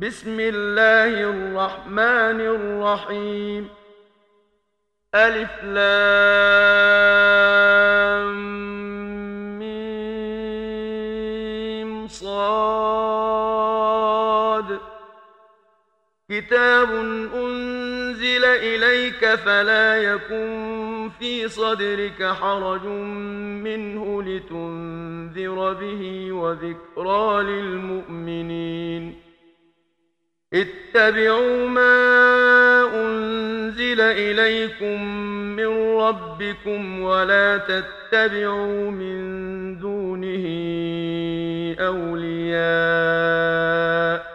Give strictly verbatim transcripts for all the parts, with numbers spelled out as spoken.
بسم الله الرحمن الرحيم. ألف لام ميم صاد. كتاب أنزل إليك فلا يكن في صدرك حرج منه لتنذر به وذكرى للمؤمنين. اتبعوا ما أنزل إليكم من ربكم ولا تتبعوا من دونه أولياء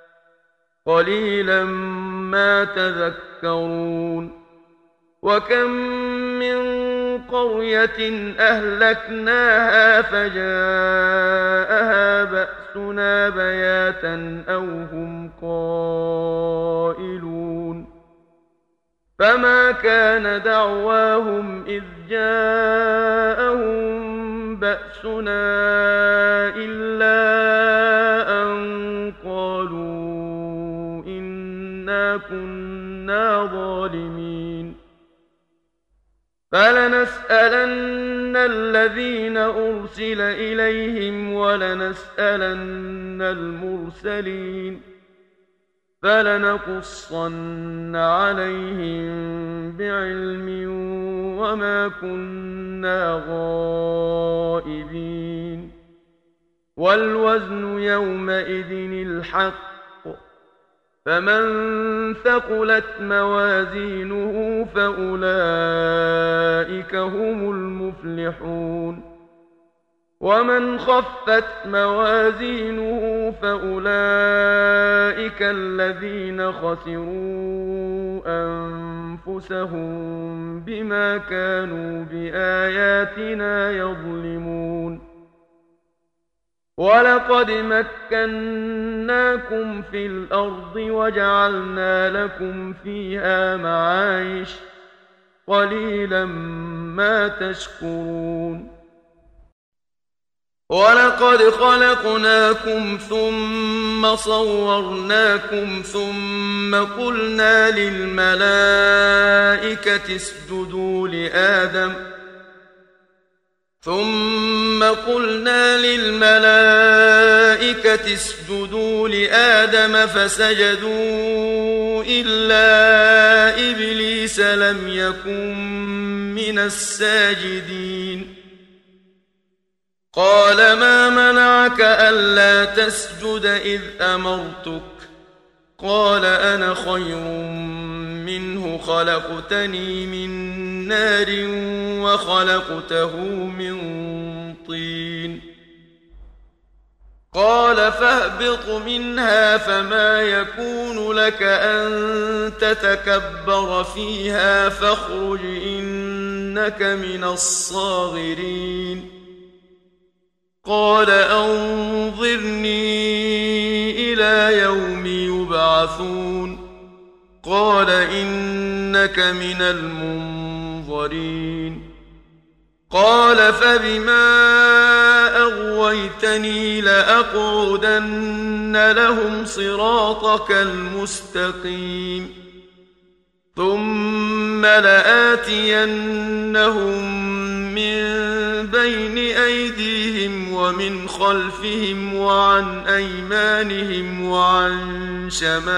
قليلا ما تذكرون. وكم من قرية أهلكناها فجاءها بأسنا بياتا أو هم قائلون. فما كان دعواهم إذ جاءهم بأسنا إلا أن قالوا إنا كنا ظالمين. فلنسألن الذين أرسل إليهم ولنسألن المرسلين. فلنقصن عليهم بعلم وما كنا غائبين. والوزن يومئذ الحق. فمن ثقلت موازينه فأولئك هم المفلحون. ومن خفت موازينه فأولئك الذين خسروا أنفسهم بما كانوا بآياتنا يظلمون. ولقد مكناكم في الأرض وجعلنا لكم فيها معايش قليلا ما تشكرون. ولقد خلقناكم ثم صورناكم ثم قلنا للملائكة اسجدوا لآدم ثم قلنا للملائكة اسجدوا لآدم فسجدوا إلا إبليس لم يكن من الساجدين. قال ما منعك ألا تسجد إذ أمرتك؟ قال أنا خير منه خلقتني من نار وخلقته من طين. قال فاهبط منها فما يكون لك أن تتكبر فيها فاخرج إنك من الصاغرين. قال أنظرني إلى يوم يبعثون. قال إنك من المنظرين. قال فبما أغويتني لأقعدن لهم صراطك المستقيم ثم لآتينهم من بين أيديهم ومن خلفهم وعن أيمانهم وعن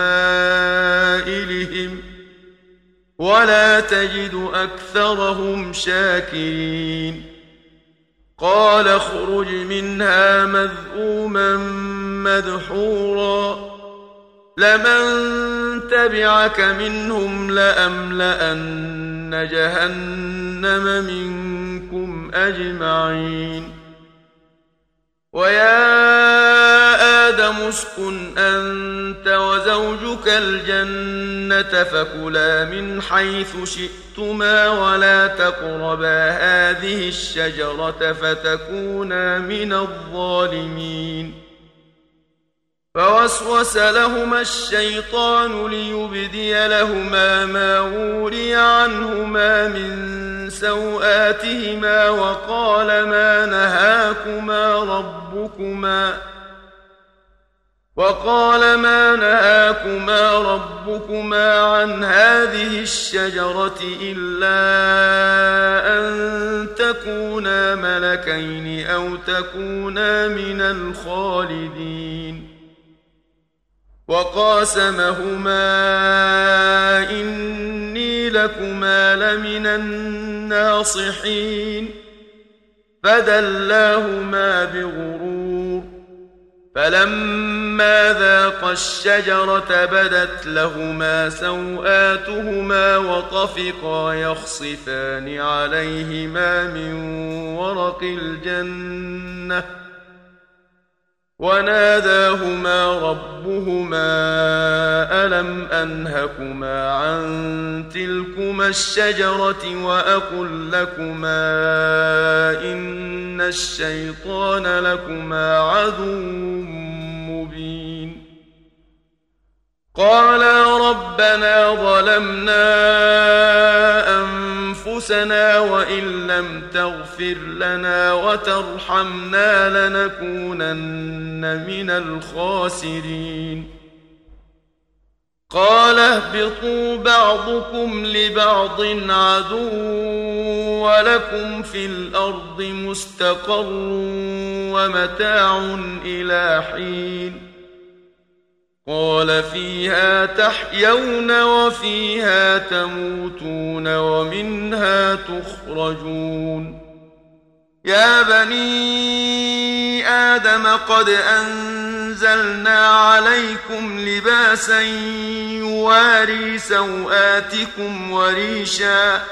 شمائلهم ولا تجد أكثرهم شاكرين. قال اخرج منها مذءوما مدحورا لمن تبعك منهم لأملأن جهنم منكم أجمعين. ويا آدم اسكن أنت وزوجك الجنة فكلا من حيث شئتما ولا تقربا هذه الشجرة فتكونا من الظالمين. فوسوس لهما الشيطان ليبدي لهما ما وري عنهما من سوآتهما وقال ما نهاكما ربكما وقال ما نهاكما ربكما عن هذه الشجرة إلا أن تكونا ملكين أو تكونا من الخالدين وقاسمهما إني لكما لمن الناصحين فدلاهما بغرور فلما ذاقا الشجرة بدت لهما سوآتهما وطفقا يخصفان عليهما من ورق الجنة وناداهما ربهما ألم أنهكما عن تلكما الشجرة وأقل لكما إن الشيطان لكما عدو مبين قالا ربنا ظلمنا أنفسنا وإن لم تغفر لنا وترحمنا لنكونن من الخاسرين قال اهبطوا بعضكم لبعض عدو ولكم في الأرض مستقر ومتاع إلى حين قال فيها تحيون وفيها تموتون ومنها تخرجون يا بني آدم قد أنزلنا عليكم لباسا يواري سوآتكم وريشا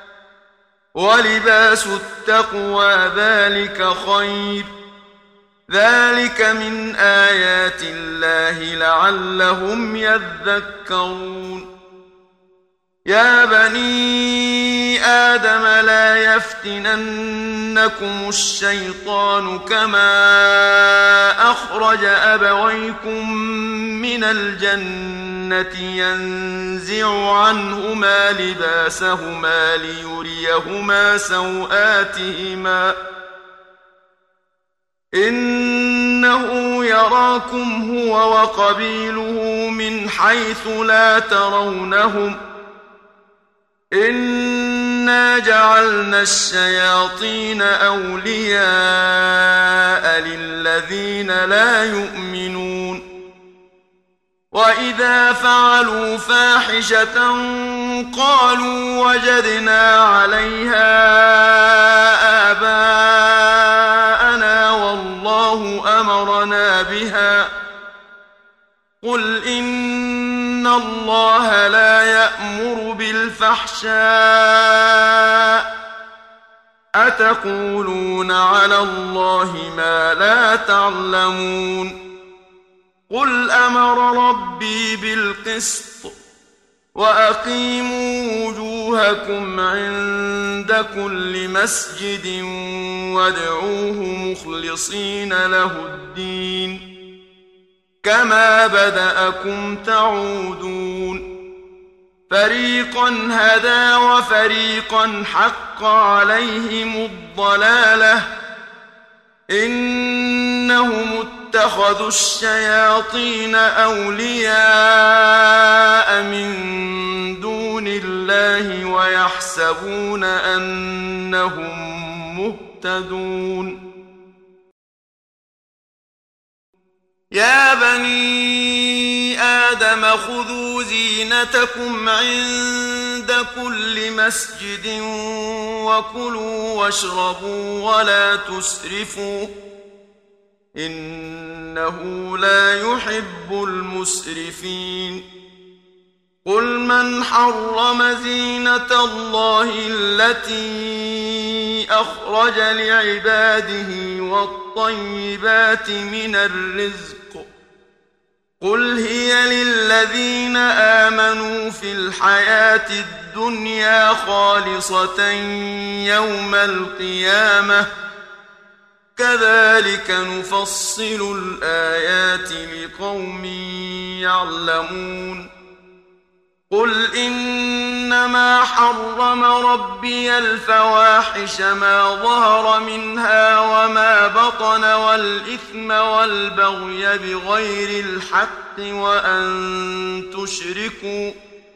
ولباس التقوى ذلك خير ذلك من آيات الله لعلهم يذكرون يا بني آدم لا يفتننكم الشيطان كما أخرج أبويكم من الجنة ينزع عنهما لباسهما ليريهما سوآتهما إنه يراكم هو وقبيله من حيث لا ترونهم إنا جعلنا الشياطين أولياء للذين لا يؤمنون وإذا فعلوا فاحشة قالوا وجدنا عليها آباءنا والله أمرنا بها قل إن الله لا يأمر بالفحشاء أتقولون على الله ما لا تعلمون قل أمر ربي بالقسط وأقيموا وجوهكم عند كل مسجد وادعوه مخلصين له الدين كما بدأكم تعودون فريقا هدى وفريقا حق عليهم الضلالة إنهم اتخذوا الشياطين أولياء من دون الله ويحسبون أنهم مهتدون يا بني آدم خذوا زينتكم عند كل مسجد وكلوا واشربوا ولا تسرفوا إنه لا يحب المسرفين قل من حرم زينة الله التي أخرج لعباده والطيبات من الرزق قل هي للذين آمنوا في الحياة الدنيا خالصة يوم القيامة كذلك نفصل الآيات لقوم يعلمون قل إنما حرم ربي الفواحش ما ظهر منها وما بطن والإثم والبغي بغير الحق وأن تشركوا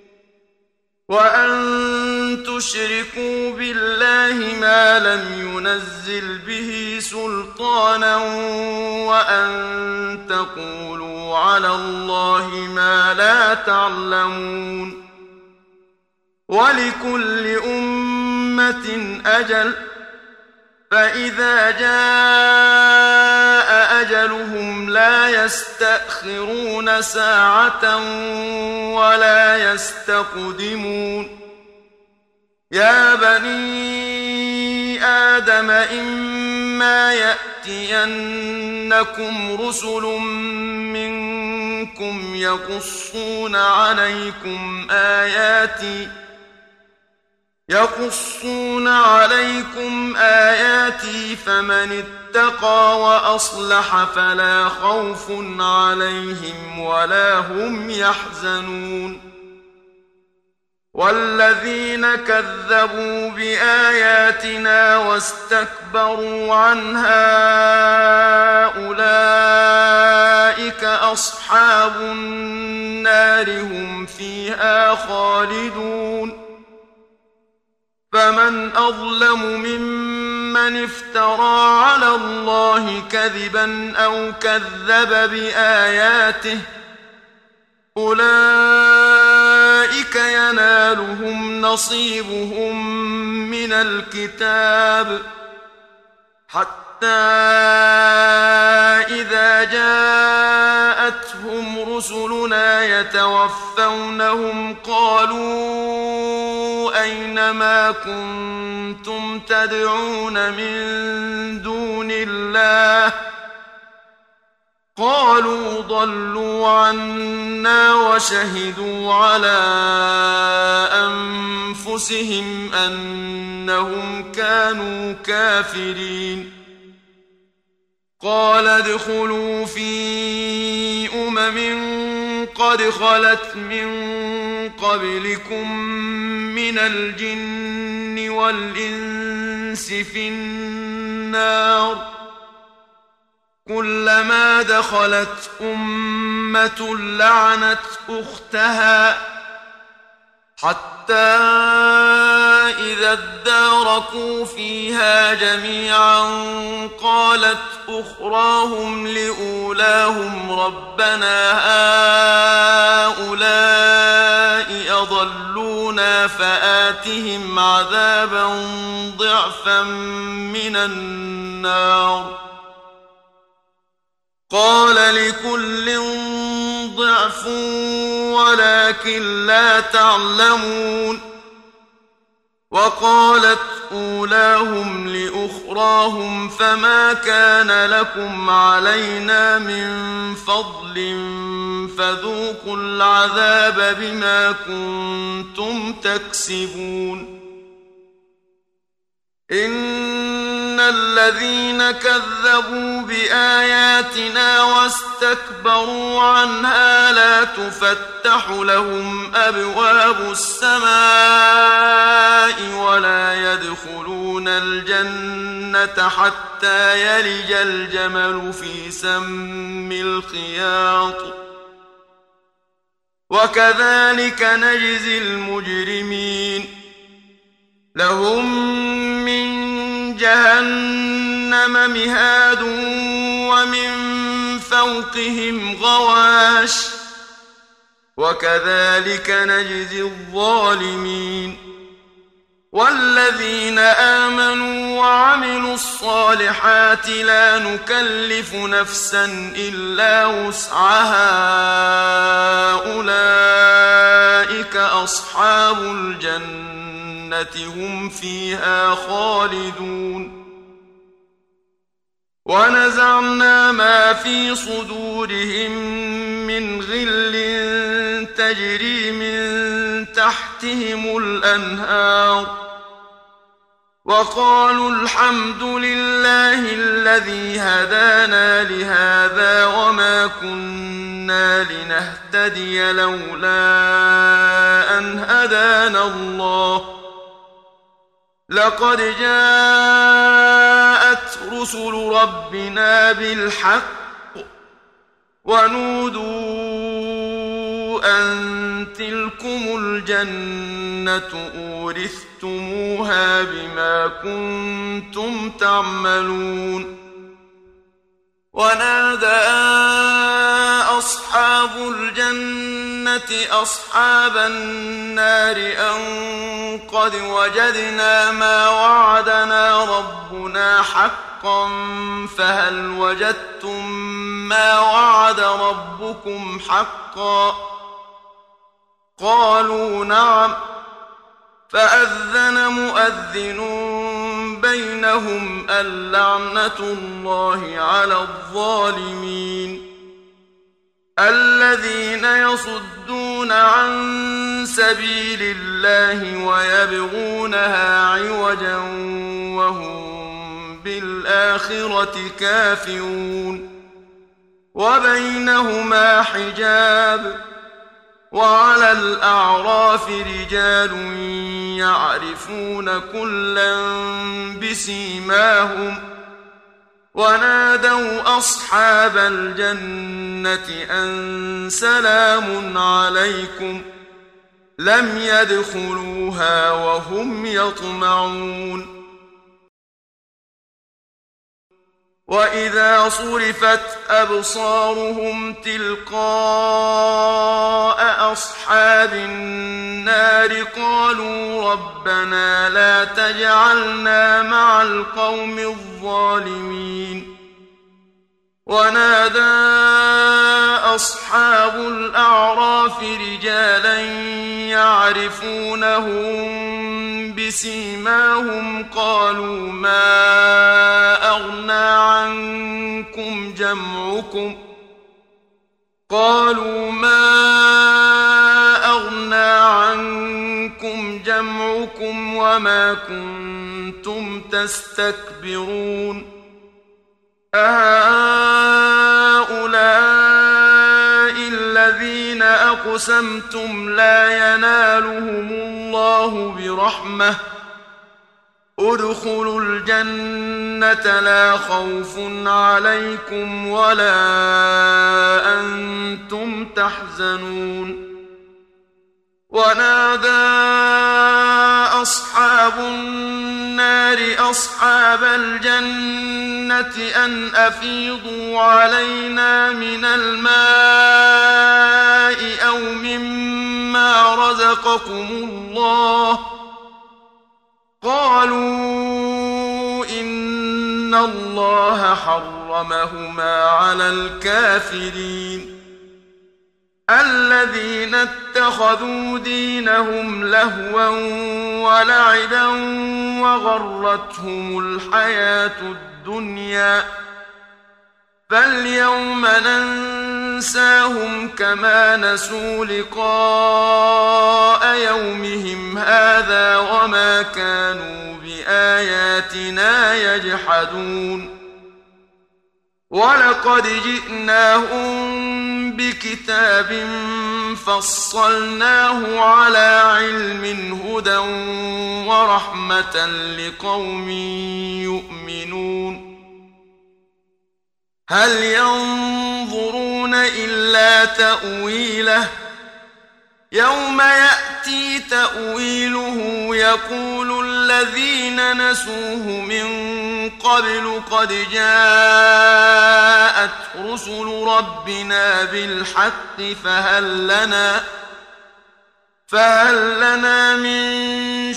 وأن تشركوا بالله ما لم ينزل به سلطانا وأن تقولوا على الله ما لا تعلمون ولكل أمة أجل فإذا جاء أجلهم لا يستأخرون ساعة ولا يستقدمون يا بني آدم إما يأتينكم رسل منكم يقصون عليكم آياتي يقصون عليكم آياتي فمن اتقى وأصلح فلا خوف عليهم ولا هم يحزنون والذين كذبوا بآياتنا واستكبروا عنها أولئك أصحاب النار هم فيها خالدون فمن أظلم ممن افترى على الله كذبا أو كذب بآياته أولئك ينالهم نصيبهم من الكتاب حتى إذا جاءتهم رسلنا يتوفونهم قالوا أين ما كنتم تدعون من دون الله قالوا ضلوا عنا وشهدوا على أنفسهم أنهم كانوا كافرين قال ادخلوا في أمم قد خلت من قبلكم من الجن والإنس في النار كلما دخلت أمة لعنت أختها حتى إذا اداركوا فيها جميعا قالت أخراهم لأولاهم ربنا هؤلاء أضلونا فآتهم عذابا ضعفا من النار قال لكل ضعف ولكن لا تعلمون وقالت أولاهم لأخراهم فما كان لكم علينا من فضل فذوقوا العذاب بما كنتم تكسبون إن الذين كذبوا بآياتنا واستكبروا عنها لا تفتح لهم أبواب السماء ولا يدخلون الجنة حتى يلج الجمل في سم الخياط وكذلك نجزي المجرمين لهم من جهنم مهاد ومن فوقهم غواش وكذلك نجزي الظالمين والذين آمنوا وعملوا الصالحات لا نكلف نفسا إلا وسعها أولئك أصحاب الجنة هم فيها خالدون ونزعنا ما في صدورهم من غل تجري من تحتهم الأنهار وقالوا الحمد لله الذي هدانا لهذا وما كنا لنهتدي لولا أن هدانا الله لقد جاءت رسل ربنا بالحق ونودوا أن تلكم الجنة أورثتموها بما كنتم تعملون ونادى أصحاب الجنة أصحاب النار أن قد وجدنا ما وعدنا ربنا حقا فهل وجدتم ما وعد ربكم حقا قالوا نعم فأذن مؤذن بينهم اللعنة الله على الظالمين الذين يصدون عن سبيل الله ويبغونها عوجا وهم بالآخرة كافرون وبينهما حجاب وعلى الأعراف رجال يعرفون كلا بسيماهم ونادوا أصحاب الجنة أن سلام عليكم لم يدخلوها وهم يطمعون وإذا صرفت أبصارهم تلقاء أصحاب النار قالوا ربنا لا تجعلنا مع القوم الظالمين ونادى أصحاب الأعراف رجالا يعرفونهم بسيماهم قالوا ما أغنى عنكم جمعكم قالوا ما أغنى عنكم جمعكم وما كنتم تستكبرون أهؤلاء الذين أقسمتم لا ينالهم الله برحمة ادخلوا الجنة لا خوف عليكم ولا أنتم تحزنون ونادى أصحاب النار أصحاب الجنة أن أفيضوا علينا من الماء أو مما رزقكم الله قالوا إن الله حرمهما على الكافرين الذين اتخذوا دينهم لهوا ولعبا وغرتهم الحياة الدنيا فاليوم ننساهم كما نسوا لقاء يومهم هذا وما كانوا بآياتنا يجحدون ولقد جئناهم بكتاب فصلناه على علم هدى ورحمة لقوم يؤمنون هل ينظرون إلا تأويله يوم يأتي تأويله يقول الذين نسوه من قبل قد جاءت رسل ربنا بالحق فهل لنا فهل لنا من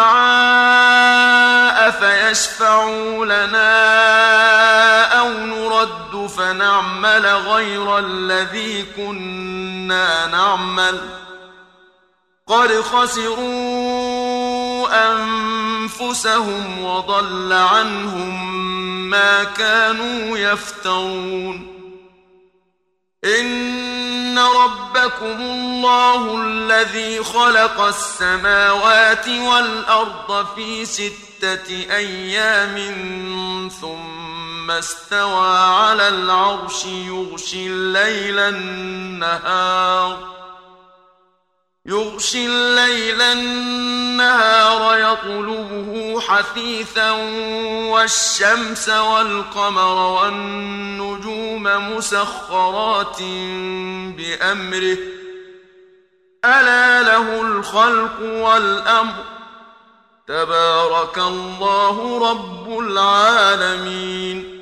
شفعاء فيشفعوا لنا أو نرد فنعمل غير الذي كنا نعمل قد خسروا أنفسهم وضل عنهم ما كانوا يفترون إن ربكم الله الذي خلق السماوات والأرض في ستة أيام ثم استوى على العرش يغشي الليل النهار يغشي الليل النهار يطلبه حثيثا والشمس والقمر والنجوم مسخرات بأمره ألا له الخلق والأمر تبارك الله رب العالمين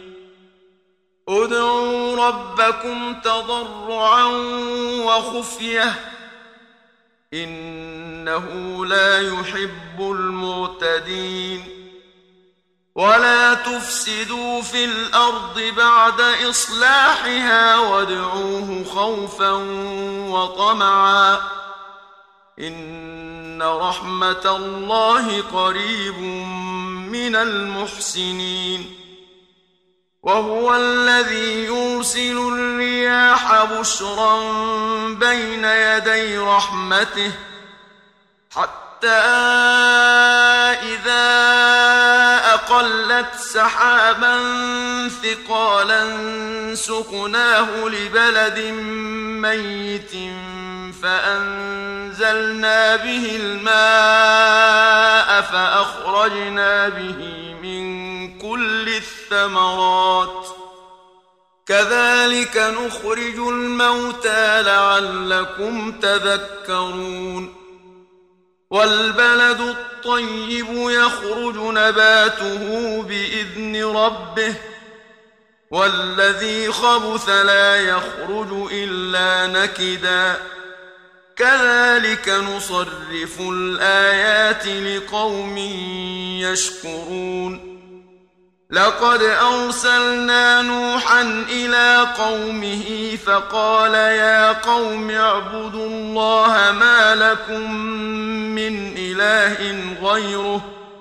ادعوا ربكم تضرعا وخفية إنه لا يحب المعتدين ولا تفسدوا في الأرض بعد إصلاحها وادعوه خوفا وطمعا إن رحمة الله قريب من المحسنين وهو الذي يرسل الرياح بشرا بين يدي رحمته حتى إذا أقلت سحابا ثقالا سقناه لبلد ميت فأنزلنا به الماء فأخرجنا به من كل الثمرات كذلك نخرج الموتى لعلكم تذكرون والبلد الطيب يخرج نباته بإذن ربه والذي خبث لا يخرج إلا نكدا كذلك نصرف الآيات لقوم يشكرون لقد أرسلنا نوحا إلى قومه فقال يا قوم اعبدوا الله ما لكم من إله غيره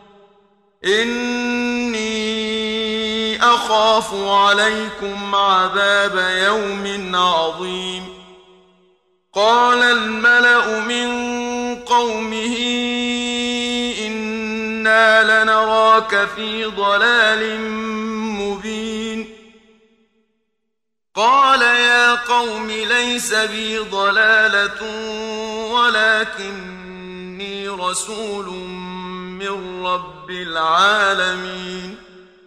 إني أخاف عليكم عذاب يوم عظيم قال الملأ من قومه إنا لنراك في ضلال مبين قال يا قوم ليس بي ضلالة ولكني رسول من رب العالمين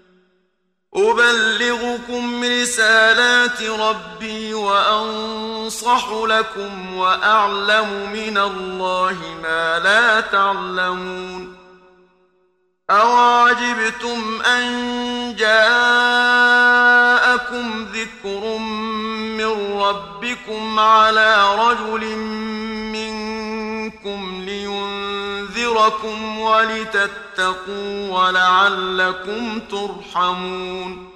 أبلغكم رسالات ربي وأنصح لكم وأعلم من الله ما لا تعلمون أوعجبتم أن جاءكم ذكر من ربكم على رجل منكم لينذركم ولتتقوا ولعلكم ترحمون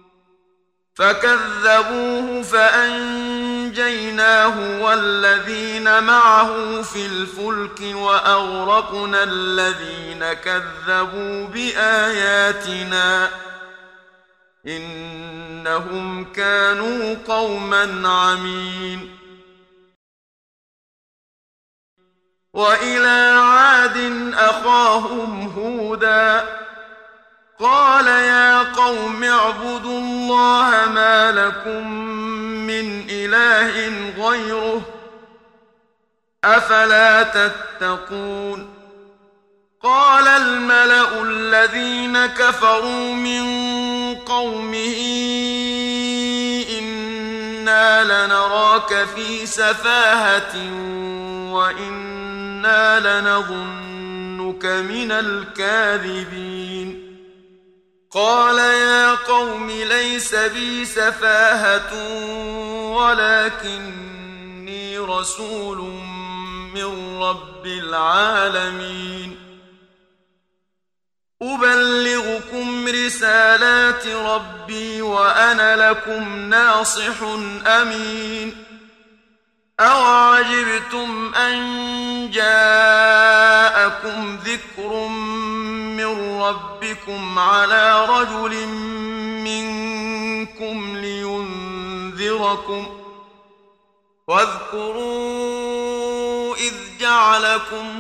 فكذبوه فأنجيناه والذين معه في الفلك وأغرقنا الذين كذبوا بآياتنا إنهم كانوا قوما عمين وإلى عاد أخاهم هودا قال يا قوم اعبدوا الله ما لكم من إله غيره أفلا تتقون قال الملأ الذين كفروا من قومه إنا لنراك في سفاهة وإنا لنظنك من الكاذبين قال يا قوم ليس بي سفاهة ولكني رسول من رب العالمين أبلغكم رسالات ربي وأنا لكم ناصح أمين أوعجبتم أن جاءكم ذكر من ربكم على رجل منكم لينذركم واذكروا إذ جعلكم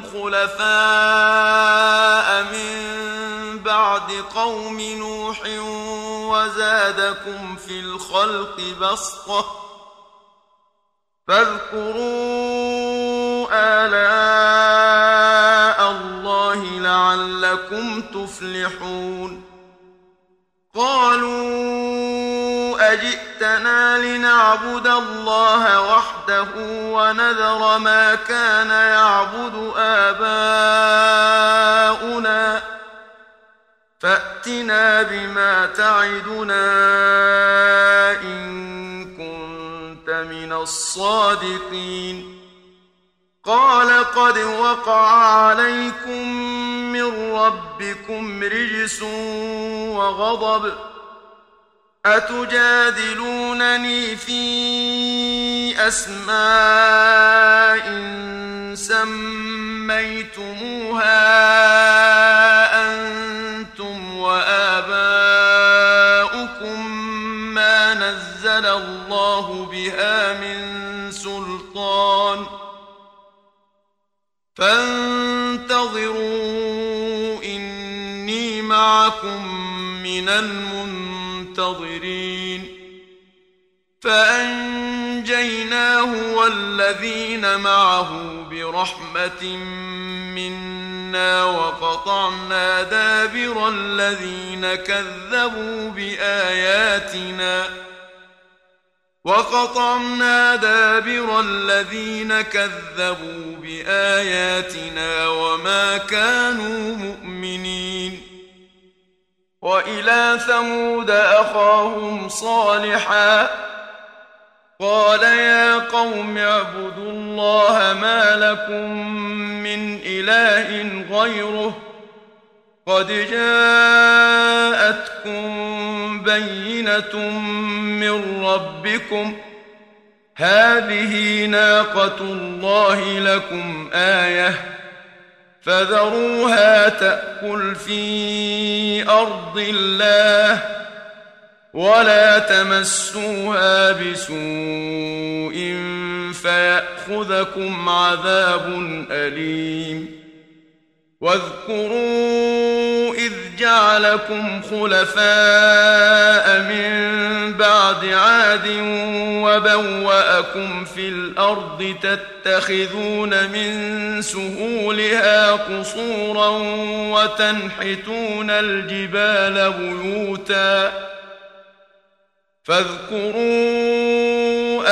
خلفاء من بعد قوم نوح وزادكم في الخلق بسطة فاذكروا آلاء الله لعلكم تفلحون قالوا أجئتنا لنعبد الله وحده ونذر ما كان يعبد آباؤنا فأتنا بما تعدنا إن كنت من الصادقين قال قد وقع عليكم من ربكم رجس وغضب أتجادلونني في أسماء سميتموها أنتم وآباؤكم ما نزل الله بها من سلطان فانتظروا إني معكم من المنتظرين فأنجيناه والذين معه برحمة منا وقطعنا دابر الذين كذبوا بآياتنا وقطعنا دابر الذين كذبوا بآياتنا وما كانوا مؤمنين وإلى ثمود أخاهم صالحا قال يا قوم اعبدوا الله ما لكم من إله غيره قد جاءتكم بينة من ربكم هذه ناقة الله لكم آية فذروها تأكل في أرض الله ولا تمسوها بسوء فيأخذكم عذاب أليم واذكروا إذ جعلكم خلفاء من بعد عاد وبوأكم في الأرض تتخذون من سهولها قصورا وتنحتون الجبال بيوتا فاذكروا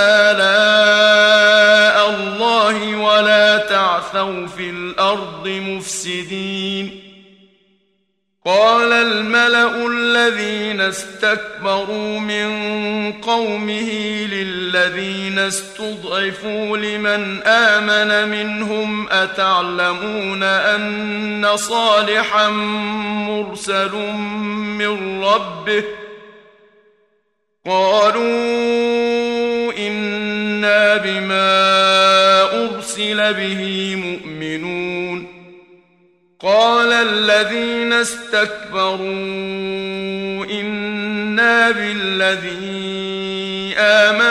آلاء الله ولا تعثوا في الأرض مفسدين قال الملأ الذين استكبروا من قومه للذين استضعفوا لمن آمن منهم أتعلمون أن صالحا مرسل من ربه قالوا إنا بما أرسل به مؤمنون قال الذين استكبروا إنا بالذي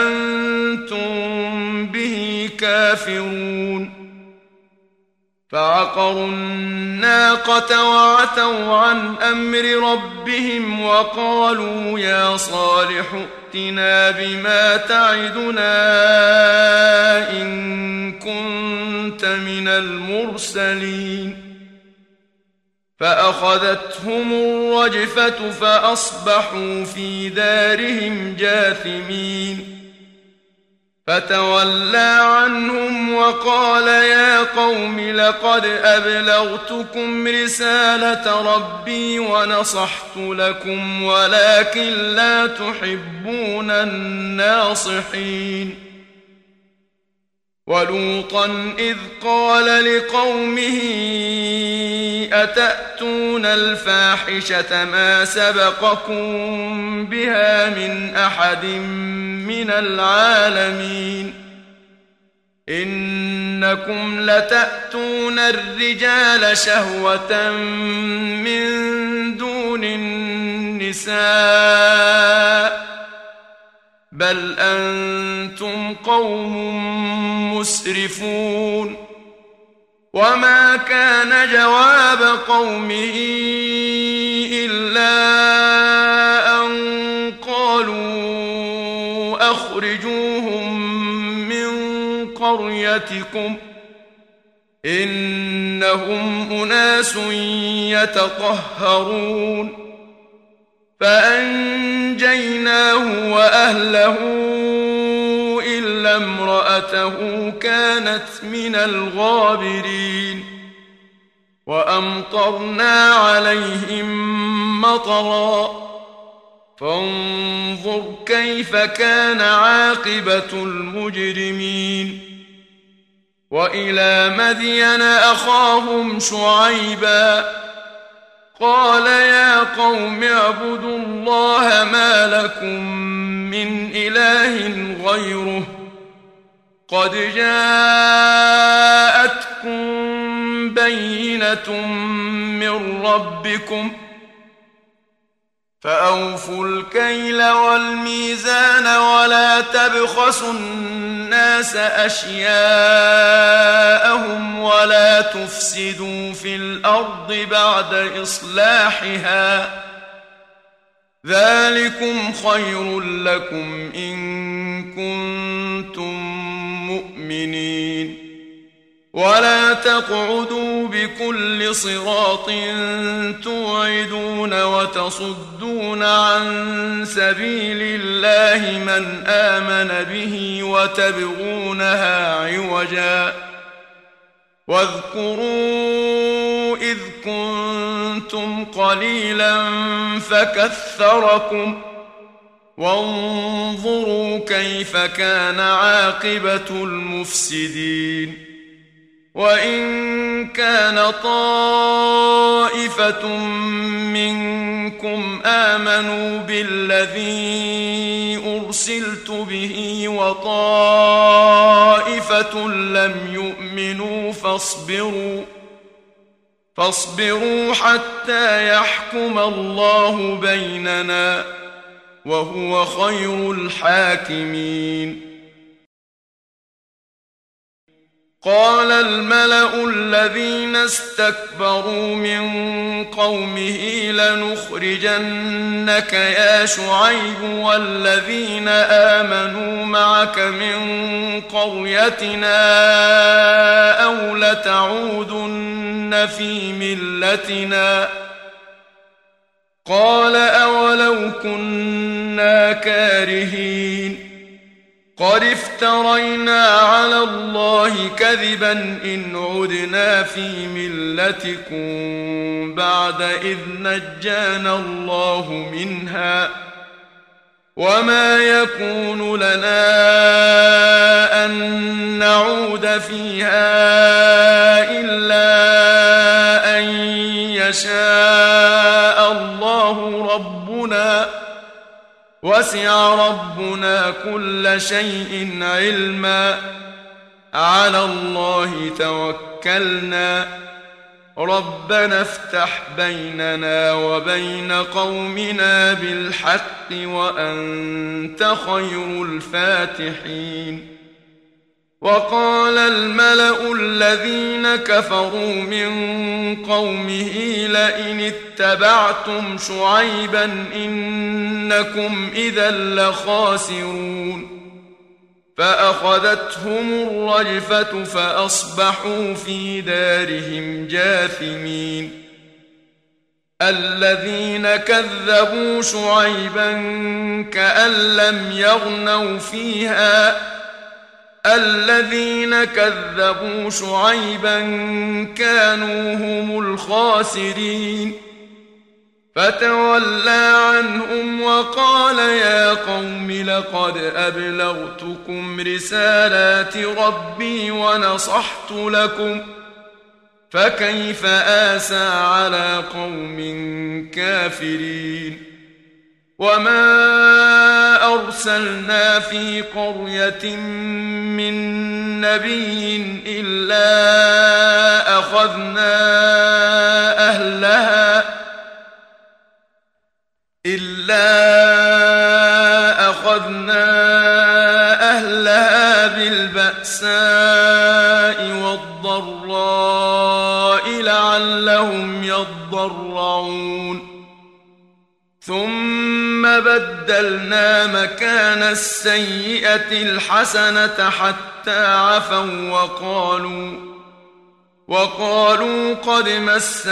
آمنتم به كافرون فعقروا الناقة وعتوا عن أمر ربهم وقالوا يا صالح ائتنا بما تعدنا إن كنت من المرسلين فأخذتهم الرجفة فأصبحوا في دارهم جاثمين فتولى عنهم وقال يا قوم لقد أبلغتكم رسالة ربي ونصحت لكم ولكن لا تحبون الناصحين ولوطا إذ قال لقومه أتأتون الفاحشة ما سبقكم بها من أحد من العالمين إنكم لتأتون الرجال شهوة من دون النساء بل أنتم قوم مسرفون وما كان جواب قومه إلا أن قالوا أخرجوهم من قريتكم إنهم أناس يتطهرون فأنجيناه وأهله إلا امرأته كانت من الغابرين وأمطرنا عليهم مطرا فانظر كيف كان عاقبة المجرمين وإلى مدين أخاهم شعيبا قال يا قوم اعبدوا الله ما لكم من إله غيره قد جاءتكم بينة من ربكم فأوفوا الكيل والميزان ولا تبخسوا الناس أشياءهم ولا تفسدوا في الأرض بعد إصلاحها ذلكم خير لكم إن كنتم مؤمنين ولا تقعدوا بكل صراط توعدون وتصدون عن سبيل الله من آمن به وتبغونها عوجا واذكروا إذ كنتم قليلا فكثركم وانظروا كيف كان عاقبة المفسدين وإن كان طائفة منكم آمنوا بالذي أرسلت به وطائفة لم يؤمنوا فاصبروا فاصبروا حتى يحكم الله بيننا وهو خير الحاكمين قال الملأ الذين استكبروا من قومه لنخرجنك يا شعيب والذين آمنوا معك من قريتنا أو لتعودن في ملتنا قال أولو كنا كارهين قد افترينا على الله كذبا إن عدنا في ملتكم بعد إذ نجانا الله منها وما يكون لنا أن نعود فيها إلا أن يشاء الله ربنا وسع ربنا كل شيء علما على الله توكلنا ربنا افتح بيننا وبين قومنا بالحق وأنت خير الفاتحين وقال الملأ الذين كفروا من قومه لئن اتبعتم شعيبا إنكم إذا لخاسرون فأخذتهم الرجفة فأصبحوا في دارهم جاثمين الذين كذبوا شعيبا كأن لم يغنوا فيها الذين كذبوا شعيبا كانوا هم الخاسرين فتولى عنهم وقال يا قوم لقد أبلغتكم رسالات ربي ونصحت لكم فكيف آسى على قوم كافرين وما أرسلنا في قرية من نبي إلا أخذنا أهلها إلا أخذنا بالبأساء والضراء لعلهم يضرعون ثم بدلنا مكان السيئة الحسنة حتى عفوا وقالوا وقالوا قد مس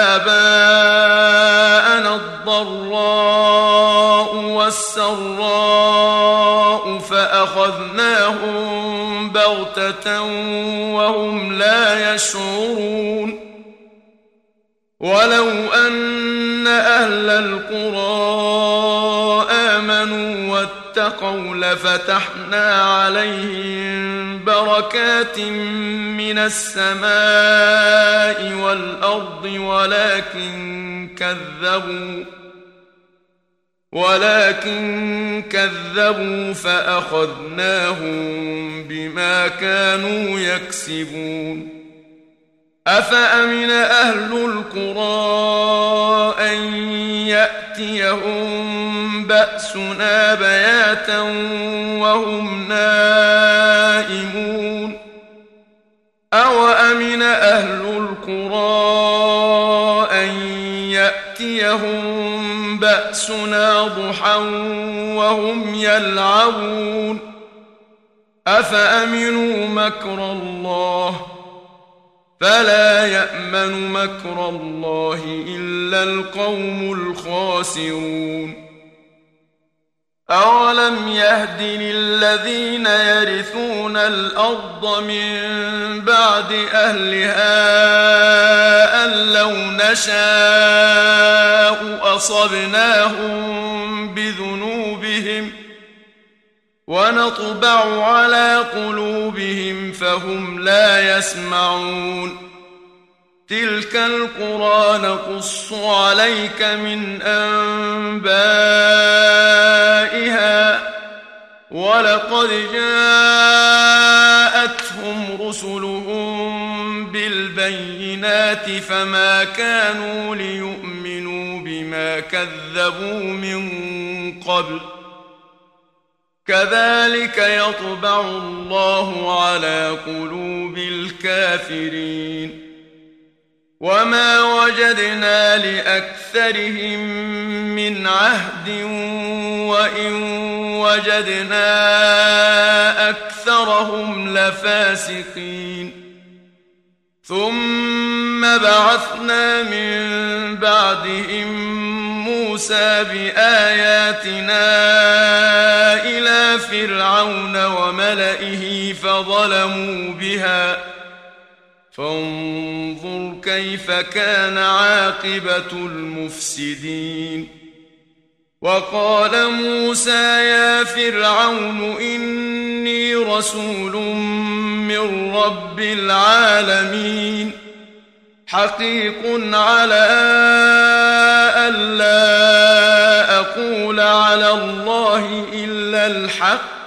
آباءنا الضراء والسراء فأخذناهم بغتة وهم لا يشعرون ولو أن أهل القرى آمنوا واتقوا لفتحنا عليهم بركات من السماء والأرض ولكن كذبوا ولكن كذبوا فأخذناهم بما كانوا يكسبون أفأمن أهل القرى أن يأتيهم بأسنا بياتا وهم نائمون أو أمن أهل القرى أن يأتيهم بأسنا ضحى وهم يلعبون أفأمنوا مكر الله فلا يأمن مكر الله إلا القوم الخاسرون أولم يهد للذين يرثون الأرض من بعد أهلها أن لو نشاء أصبناهم بذنوبهم ونطبع على قلوبهم فهم لا يسمعون تلك القرى نقص عليك من أنبائها ولقد جاءتهم رسلهم بالبينات فما كانوا ليؤمنوا بما كذبوا من قبل كذلك يطبع الله على قلوب الكافرين وما وجدنا لأكثرهم من عهد وإن وجدنا أكثرهم لفاسقين ثم بعثنا من بعدهم موسى بآياتنا إلى فرعون وملئه فظلموا بها فانظر كيف كان عاقبة المفسدين وقال موسى يا فرعون إني رسول من رب العالمين حقيق على ألا أقول على الله إلا الحق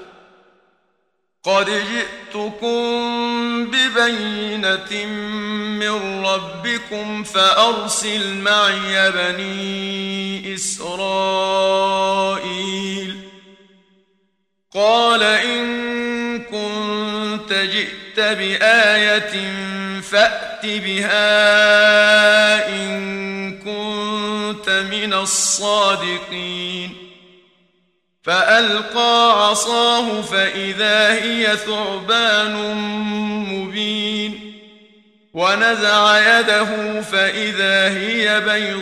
قد جئتكم ببينة من ربكم فأرسل معي بني إسرائيل قال إن كنت جئت بآية فأت بها إن كنت من الصادقين فألقى عصاه فإذا هي ثعبان مبين ونزع يده فإذا هي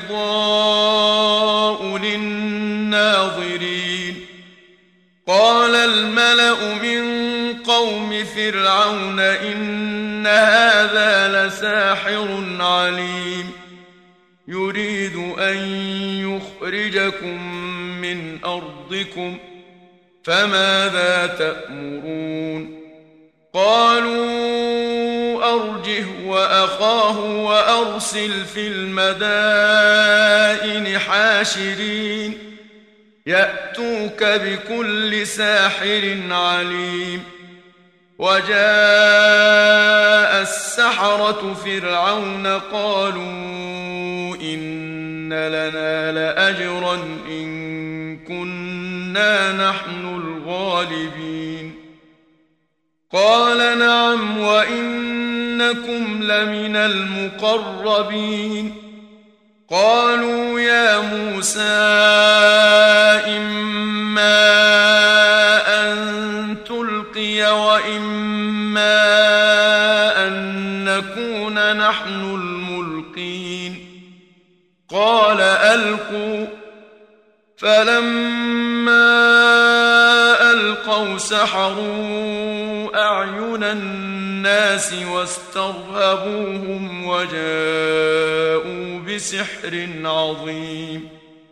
بيضاء للناظرين قال الملأ من قوم فرعون إن هذا لساحر عليم يريد أن يخرجكم من أرضكم فماذا تأمرون قالوا أرجه وأخاه وأرسل في المدائن حاشرين يأتوك بكل ساحر عليم وجاء السحرة فرعون قالوا إن لنا لأجرا إن كنا نحن الغالبين قال نعم وإنكم لمن المقربين قالوا يا موسى إما أن تلقي وإما أن نكون نحن الملقين قال ألقوا فلما ألقوا سحروا أعين الناس واسترهبوهم وجاءوا بسحر عظيم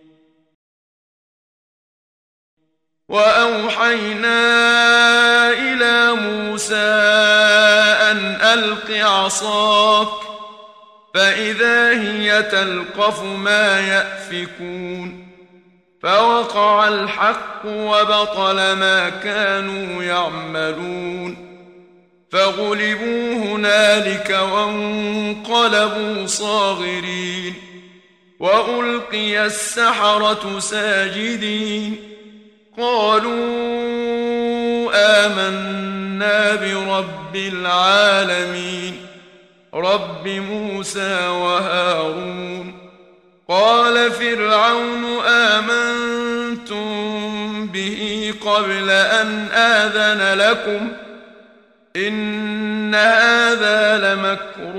وأوحينا إلى موسى أن ألق عصاك فإذا هي تلقف ما يأفكون فوقع الحق وبطل ما كانوا يعملون فغلبوا هنالك وانقلبوا صاغرين وألقي السحرة ساجدين قالوا آمنا برب العالمين رب موسى وهارون قال فرعون آمنتم به قبل أن آذن لكم إن هذا لمكر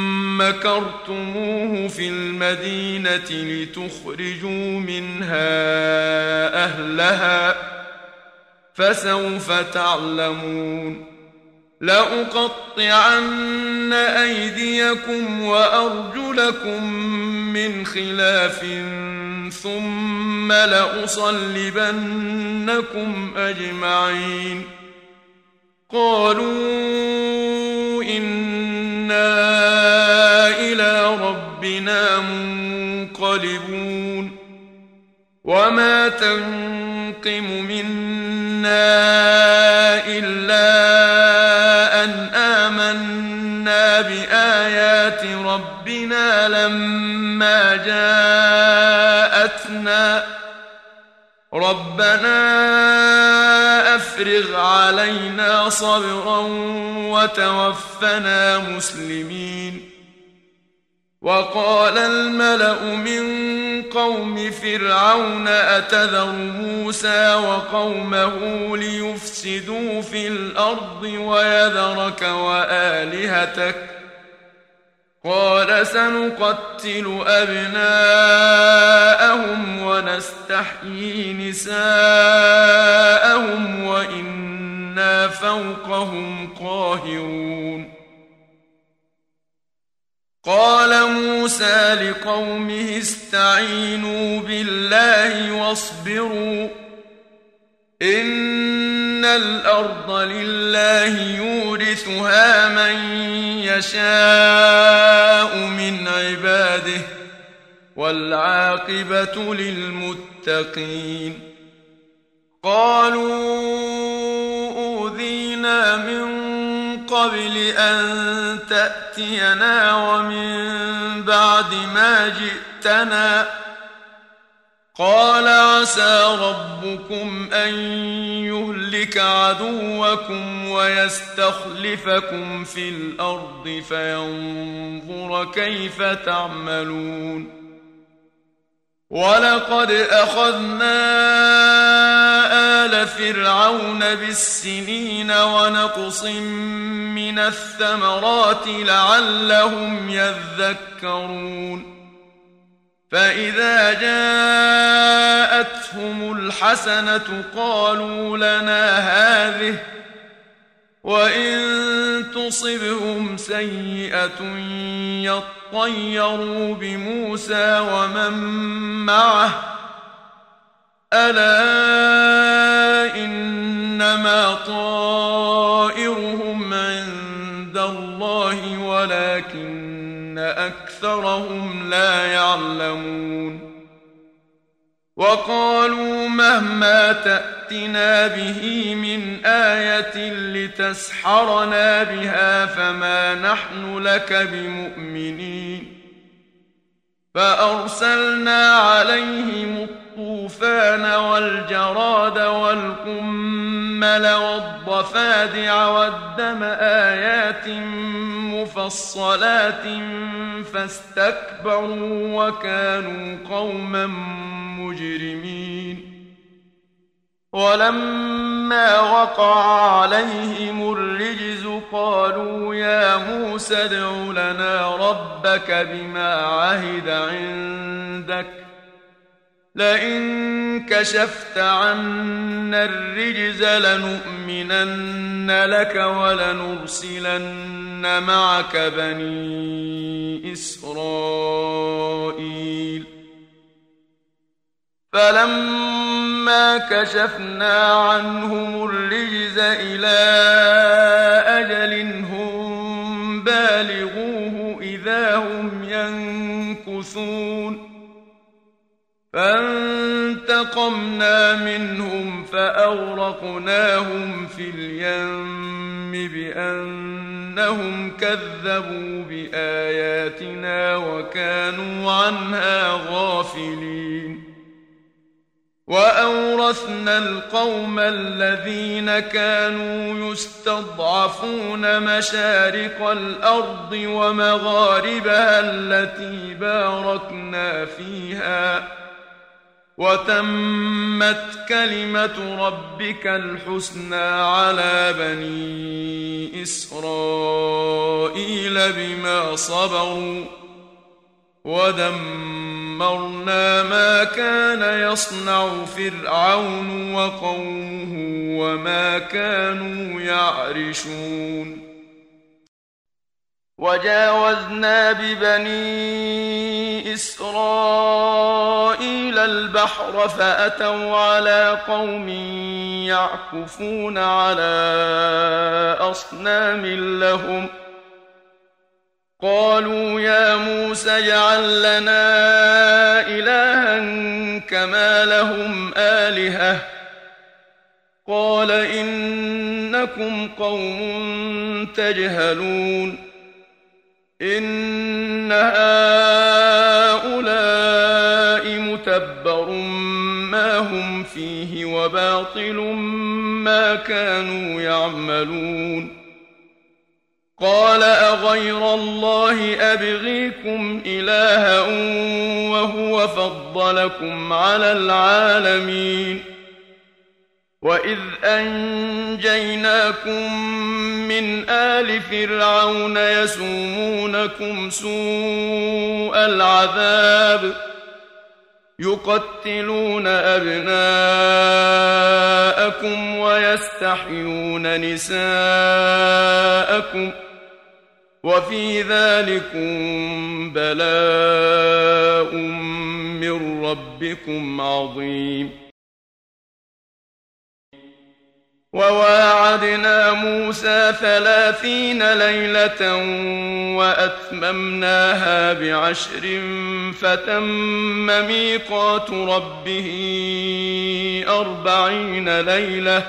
مكرتموه في المدينة لتخرجوا منها أهلها فسوف تعلمون لأقطعن أيديكم وأرجلكم من خلاف ثم لأصلبنكم أجمعين قالوا إنا إلى ربنا منقلبون وما تنقم منا إلا أن آمنا بآيات ربنا لما جاءتنا ربنا أفرغ علينا صبرا وتوفنا مسلمين وقال الملأ من قوم فرعون أتذر موسى وقومه ليفسدوا في الأرض ويذرك وآلهتك قال سنقتل أبناءهم ونستحيي نساءهم وإنا فوقهم قاهرون قال موسى لقومه استعينوا بالله واصبروا إن الأرض لله يورثها من يشاء من عباده والعاقبة للمتقين قالوا أوذينا من قبل أن تأتينا ومن بعد ما جئتنا قال عسى ربكم أن يهلك عدوكم ويستخلفكم في الأرض فينظر كيف تعملون ولقد أخذنا آل فرعون بالسنين ونقص من الثمرات لعلهم يذكرون فإذا جاءتهم الحسنة قالوا لنا هذه وإن تصبهم سيئة يطيروا بموسى ومن معه ألا إنما طائرهم عند الله ولكن أكثرهم لا يعلمون وقالوا مهما تأتنا به من آية لتسحرنا بها فما نحن لك بمؤمنين فأرسلنا عليهم الطوفان والجراد والقمل والضفادع والدم آيات مفصلات فاستكبروا وكانوا قوما مجرمين ولما وقع عليهم الرجز قالوا يا موسى ادع لنا ربك بما عهد عندك لئن كشفت عنا الرجز لنؤمنن لك ولنرسلن معك بني إسرائيل فلما كشفنا عنهم الرجز إلى أجل هم بالغوه إذا هم ينكثون فانتقمنا منهم فأغرقناهم في اليم بأنهم كذبوا بآياتنا وكانوا عنها غافلين وأورثنا القوم الذين كانوا يستضعفون مشارق الأرض ومغاربها التي باركنا فيها وتمت كلمة ربك الحسنى على بني إسرائيل بما صبروا ودمرنا ما كان يصنع فرعون وقومه وما كانوا يعرشون وجاوزنا ببني إسرائيل البحر فأتوا على قوم يعكفون على أصنام لهم قالوا يا موسى اجعل لنا إلها كما لهم آلهة قال إنكم قوم تجهلون إن هؤلاء متبر ما هم فيه وباطل ما كانوا يعملون قال أغير الله أبغيكم إلها وهو فضلكم على العالمين وإذ أنجيناكم من آل فرعون يسومونكم سوء العذاب يقتلون أبناءكم ويستحيون نساءكم وفي ذلكم بلاء من ربكم عظيم وواعدنا موسى ثلاثين ليلة وأتممناها بعشر فتم ميقات ربه أربعين ليلة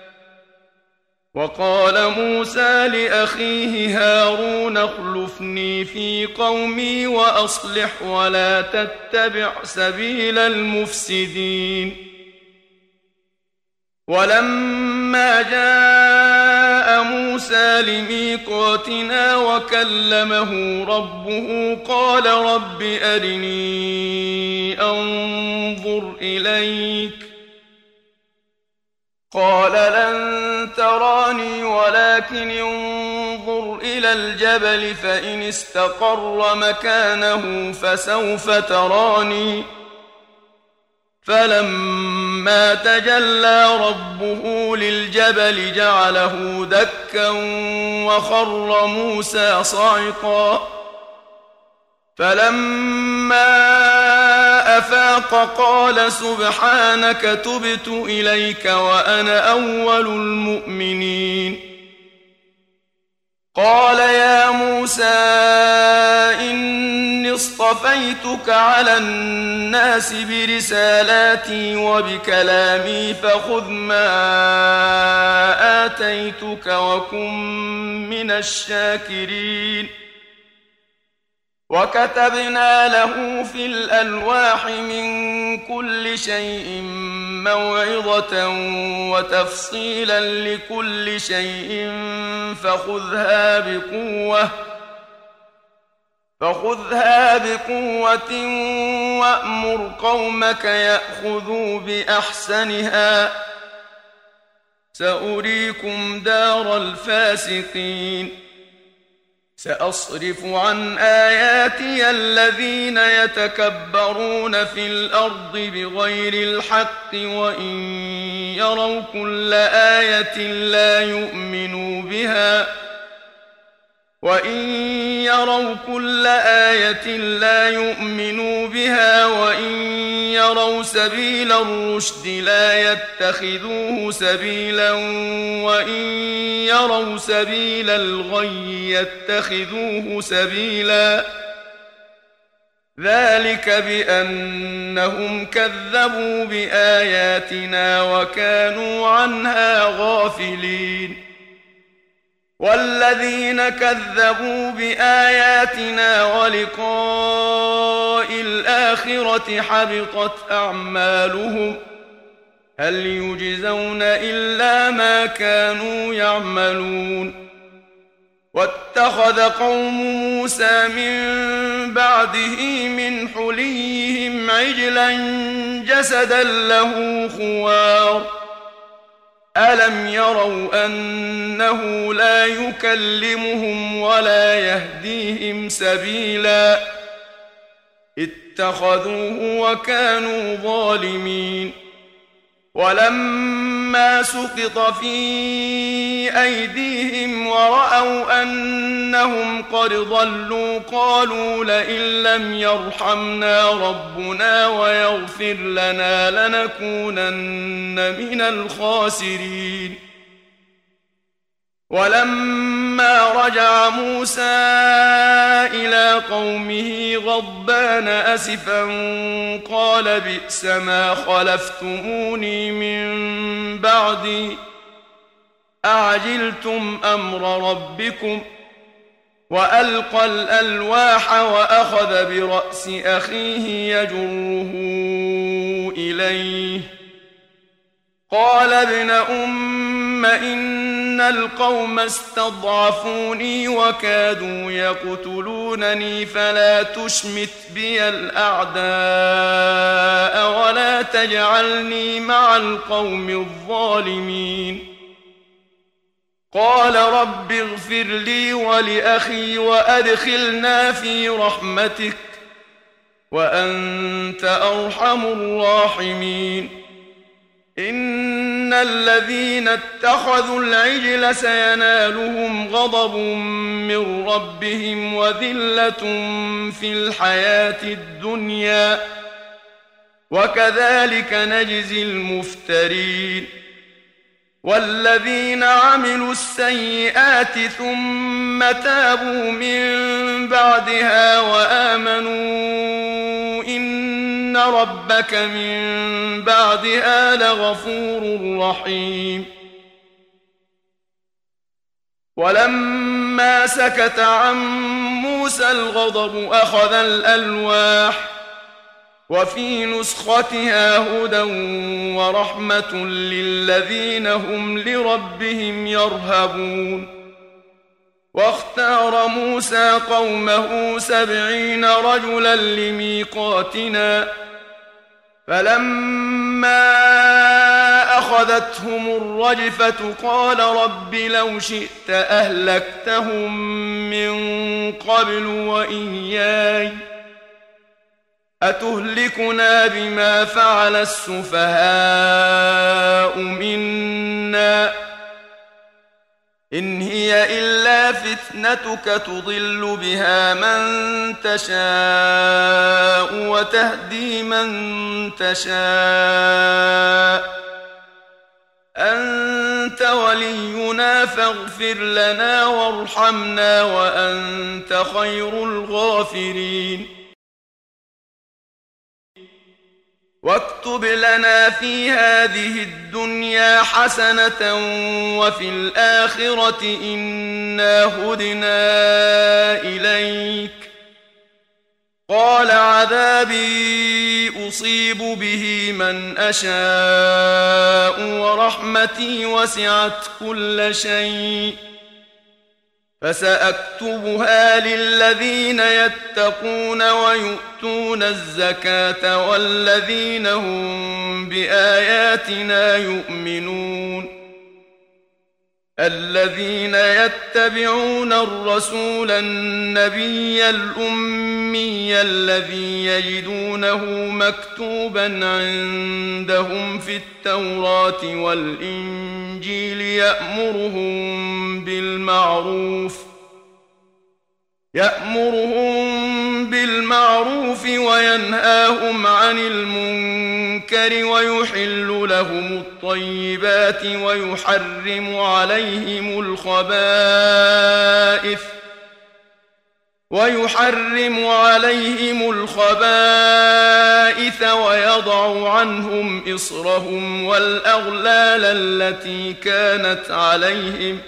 وقال موسى لأخيه هارون اخلفني في قومي وأصلح ولا تتبع سبيل المفسدين ولما جاء موسى لميقاتنا وكلمه ربه قال رب أرني أنظر إليك قال لن تراني ولكن انظر إلى الجبل فإن استقر مكانه فسوف تراني فلما تجلى ربه للجبل جعله دكا وخر موسى صعقا فلما أفاق قال سبحانك تبت إليك وأنا أول المؤمنين قال يا موسى إني اصطفيتك على الناس برسالاتي وبكلامي فخذ ما آتيتك وكن من الشاكرين وكتبنا له في الألواح من كل شيء موعظة وتفصيلا لكل شيء فخذها بقوة فخذها بقوة وأمر قومك يأخذوا بأحسنها سأريكم دار الفاسقين سأصرف عن آياتي الذين يتكبرون في الأرض بغير الحق وإن يروا كل آية لا يؤمنوا بها وإن يروا كل آية لا يؤمنوا بها وإن يروا سبيل الرشد لا يتخذوه سبيلا وإن يروا سبيل الغي يتخذوه سبيلا ذلك بأنهم كذبوا بآياتنا وكانوا عنها غافلين والذين كذبوا بآياتنا ولقاء الآخرة حبطت أعمالهم هل يجزون إلا ما كانوا يعملون واتخذ قوم موسى من بعده من حليهم عجلا جسدا له خوار ألم يروا أنه لا يكلمهم ولا يهديهم سبيلا اتخذوه وكانوا ظالمين ولما سقط في أيديهم ورأوا أنهم قد ضلوا قالوا لئن لم يرحمنا ربنا ويغفر لنا لنكونن من الخاسرين ولما رجع موسى إلى قومه غضبان أسفا قال بئس ما خلفتموني من بعدي أعجلتم أمر ربكم وألقى الألواح وأخذ برأس أخيه يجره إليه قال ابن أم إن القوم استضعفوني وكادوا يقتلونني فلا تشمت بي الأعداء ولا تجعلني مع القوم الظالمين قال رب اغفر لي ولأخي وأدخلنا في رحمتك وأنت أرحم الراحمين إن الذين اتخذوا العجل سينالهم غضب من ربهم وذلة في الحياة الدنيا وكذلك نجزي المفترين والذين عملوا السيئات ثم تابوا من بعدها وآمنوا إن ربك من بعدها لغفور رحيم ولما سكت عن موسى الغضب أخذ الألواح وفي نسختها هدى ورحمة للذين هم لربهم يرهبون واختار موسى قومه سبعين رجلا لميقاتنا فلما أخذتهم الرجفة قال رب لو شئت أهلكتهم من قبل وإياي أتهلكنا بما فعل السفهاء منا إن هي إلا فتنتك تضل بها من تشاء وتهدي من تشاء أنت ولينا فاغفر لنا وارحمنا وأنت خير الغافرين واكتب لنا في هذه الدنيا حسنة وفي الآخرة إنا هدنا إليك قال عذابي أصيب به من أشاء ورحمتي وسعت كل شيء فسأكتبها للذين يتقون ويؤتون الزكاة والذين هم بآياتنا يؤمنون الذين يتبعون الرسول النبي الأمي الذي يجدونه مكتوبا عندهم في التوراة والإنجيل يأمرهم بالمعروف يأمرهم بالمعروف وينهاهم عن المنكر ويحل لهم الطيبات ويحرم عليهم الخبائث ويحرم عليهم الخبائث ويضع عنهم إصرهم والأغلال التي كانت عليهم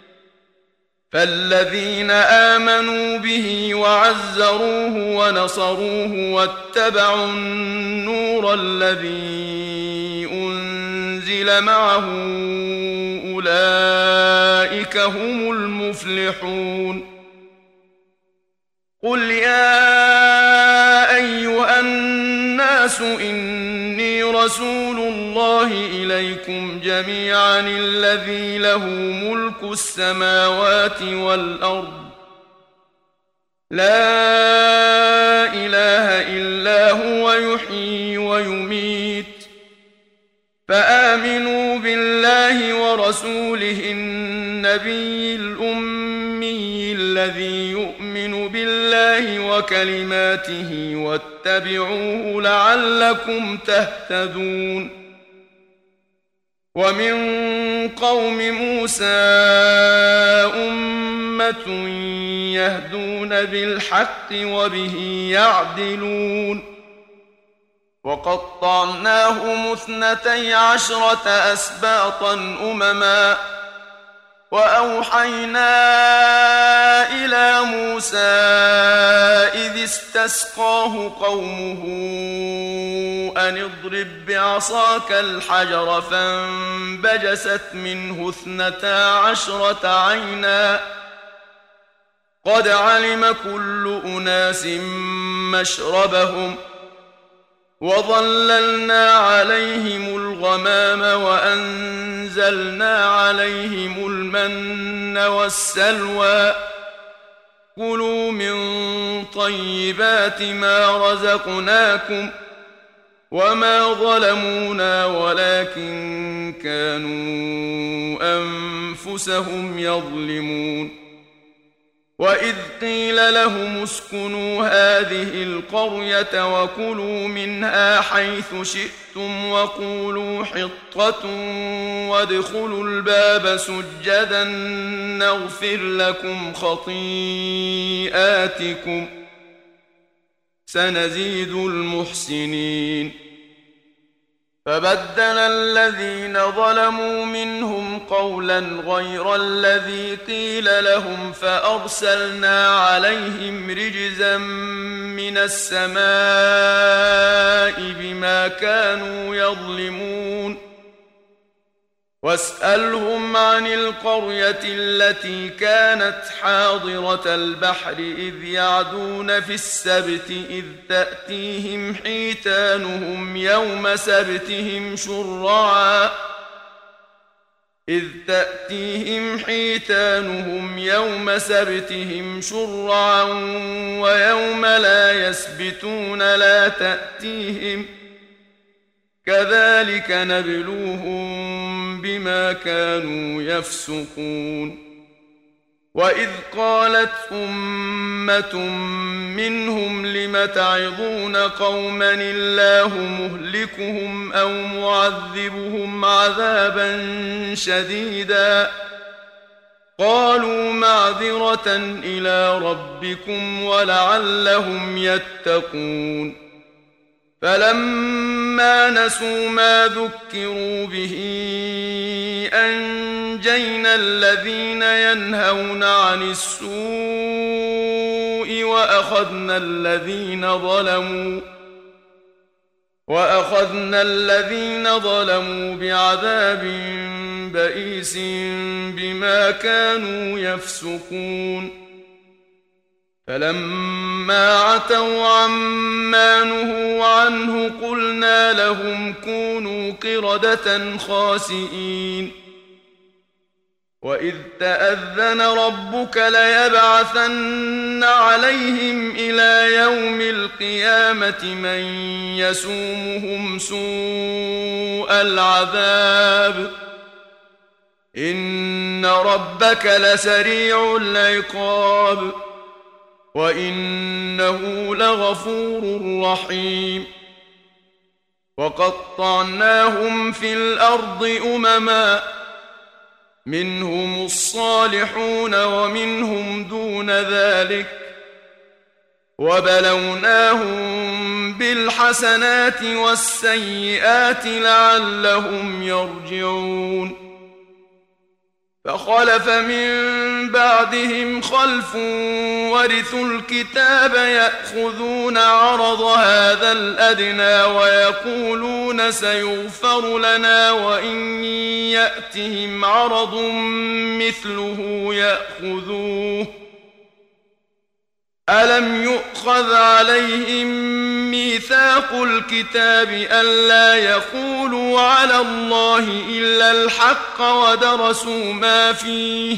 فالذين آمنوا به وعزروه ونصروه واتبعوا النور الذي أنزل معه أولئك هم المفلحون قل يا أيها الناس إني رسول الله إليكم جميعا الذي له ملك السماوات والأرض لا إله إلا هو يحيي ويميت فآمنوا بالله ورسوله النبي الأمي الذي يؤمن بالله وكلماته واتبعوه لعلكم تهتدون ومن قوم موسى أمة يهدون بالحق وبه يعدلون وقطعناهم اثنتي عشرة أسباطا أمما وأوحينا إلى موسى إذ استسقاه قومه أن اضرب بعصاك الحجر فانبجست منه اثنتا عشرة عينا قد علم كل أناس مشربهم وظللنا عليهم الغمام وأنزلنا عليهم المن والسلوى كلوا من طيبات ما رزقناكم وما ظلمونا ولكن كانوا أنفسهم يظلمون وإذ قيل لهم اسكنوا هذه القرية وكلوا منها حيث شئتم وقولوا حطة وادخلوا الباب سجدا نغفر لكم خطيئاتكم سنزيد المحسنين فبدل الذين ظلموا منهم قولا غير الذي قيل لهم فأرسلنا عليهم رجزا من السماء بما كانوا يظلمون واسألهم عن القرية التي كانت حاضرة البحر إذ يعدون في السبت إذ تأتيهم حيتانهم يوم سبتهم شرعا إذ تأتيهم حيتانهم يوم سبتهم شرعا ويوم لا يسبتون لا تأتيهم كذلك نبلوهم بما كانوا يفسقون وإذ قالت أمة منهم لم تعظون قوما الله مهلكهم أو معذبهم عذابا شديدا قالوا معذرة إلى ربكم ولعلهم يتقون فلما نسوا ما ذكروا به أنجينا الذين ينهون عن السوء وأخذنا الذين ظلموا وأخذنا الذين ظلموا بعذاب بئيس بما كانوا يفسقون فلما عتوا عما نهوا عنه قلنا لهم كونوا قردة خاسئين وإذ تأذن ربك ليبعثن عليهم إلى يوم القيامة من يسومهم سوء العذاب إن ربك لسريع العقاب وإنه لغفور رحيم وقطعناهم في الأرض أمما منهم الصالحون ومنهم دون ذلك وبلوناهم بالحسنات والسيئات لعلهم يرجعون فخلف من بعدهم خلف ورثوا الكتاب يأخذون عرض هذا الأدنى ويقولون سيغفر لنا وإن يأتهم عرض مثله يأخذوه ألم يؤخذ عليهم ميثاق الكتاب ألا يقولوا على الله إلا الحق ودرسوا ما فيه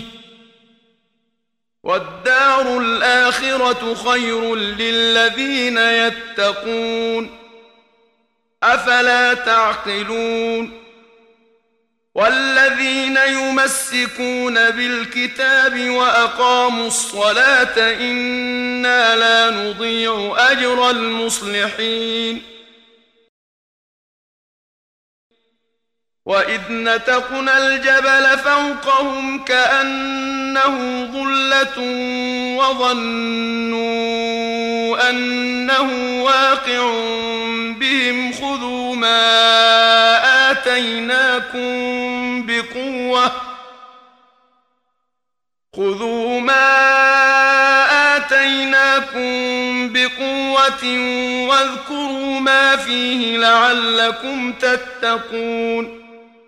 والدار الآخرة خير للذين يتقون أفلا تعقلون والذين يمسكون بالكتاب وأقاموا الصلاة إنا لا نضيع أجر المصلحين وإذ نتقنا الجبل فوقهم كأنه ظلة وظنوا أنه واقع بهم خذوا ما آتيناكم بقوة خذوا ما آتيناكم بقوة واذكروا ما فيه لعلكم تتقون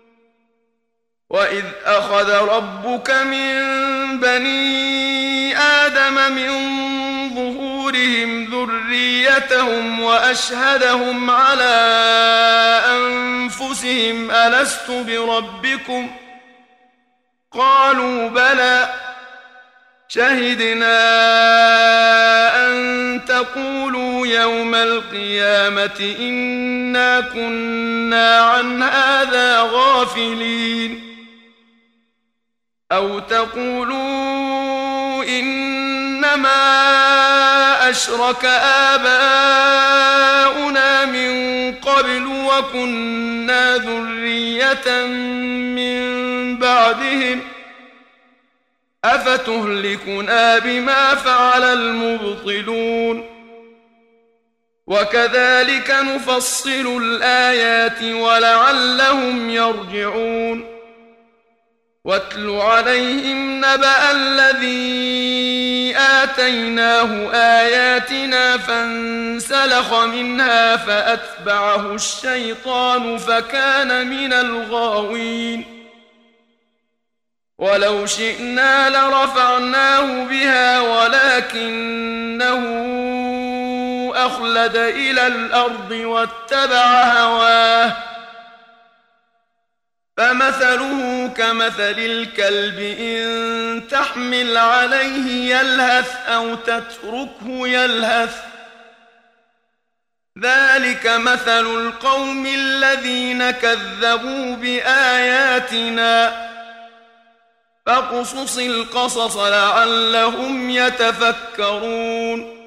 وإذ أخذ ربك من بني آدم من ظهورهم ذريتهم وأشهدهم على أنفسهم ألست بربكم قالوا بلى شهدنا أن تقولوا يوم القيامة إنا كنا عن هذا غافلين أو تقولوا إنما أشرك آباؤنا من قبل وكنا ذرية من بعدهم أفتهلكنا بما فعل المبطلون وكذلك نفصل الآيات ولعلهم يرجعون واتل عليهم نبأ الذي آتيناه آياتنا فانسلخ منها فأتبعه الشيطان فكان من الغاوين ولو شئنا لرفعناه بها ولكنه أخلد إلى الأرض واتبع هواه فمثله كمثل الكلب إن تحمل عليه يلهث أو تتركه يلهث ذلك مثل القوم الذين كذبوا بآياتنا فاقصص القصص لعلهم يتفكرون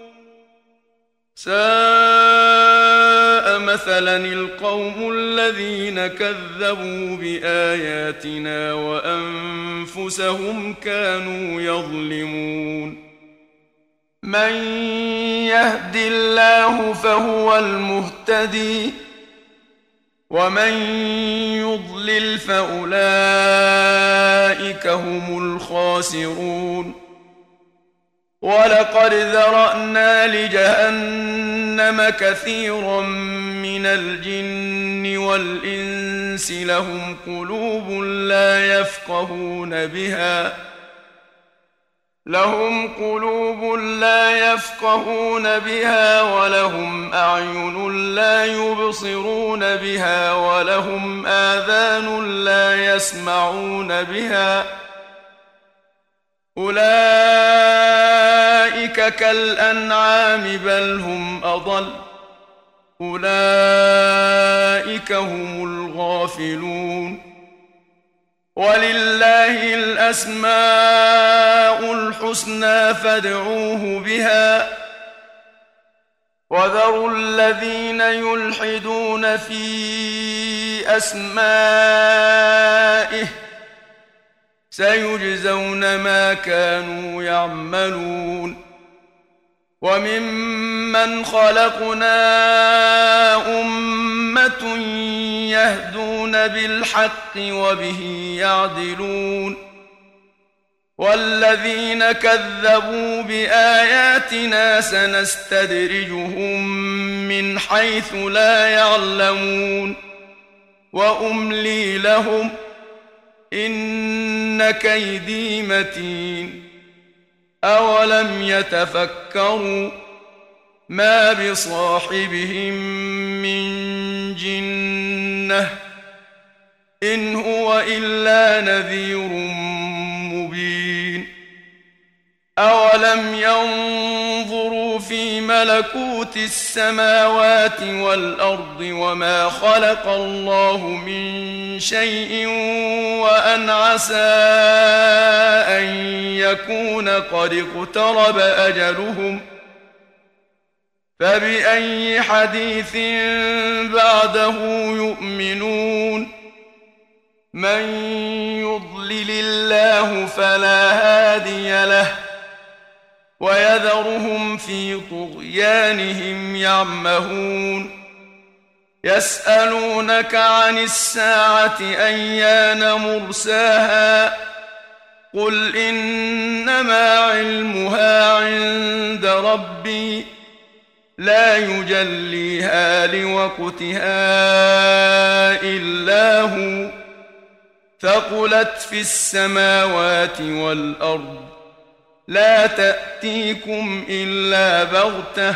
ساء مثلا القوم الذين كذبوا بآياتنا وأنفسهم كانوا يظلمون من يهد الله فهو المهتدي ومن يضلل فأولئك هم الخاسرون ولقد ذرأنا لجهنم كثيرا من الجن والإنس لهم قلوب لا يفقهون بها لهم قلوب لا يفقهون بها ولهم أعين لا يبصرون بها ولهم آذان لا يسمعون بها أولئك كالأنعام بل هم أضل أولئك هم الغافلون ولله الأسماء الحسنى فادعوه بها وذروا الذين يلحدون في أسمائه سيجزون ما كانوا يعملون وممن خلقنا أمة يهدون بالحق وبه يعدلون والذين كذبوا بآياتنا سنستدرجهم من حيث لا يعلمون وأملي لهم إن كيدي متين أولم يتفكروا ما بصاحبهم من جنة إن هو إلا نذير مبين أولم ينظروا في ملكوت السماوات والأرض وما خلق الله من شيء وأن عسى أن يكون قد اقترب أجلهم فبأي حديث بعده يؤمنون من يضلل الله فلا هادي له ويذرهم في طغيانهم يعمهون يسألونك عن الساعة أيان مرساها قل إنما علمها عند ربي لا يجليها لوقتها إلا هو ثقلت في السماوات والأرض لا تأتيكم إلا بغتة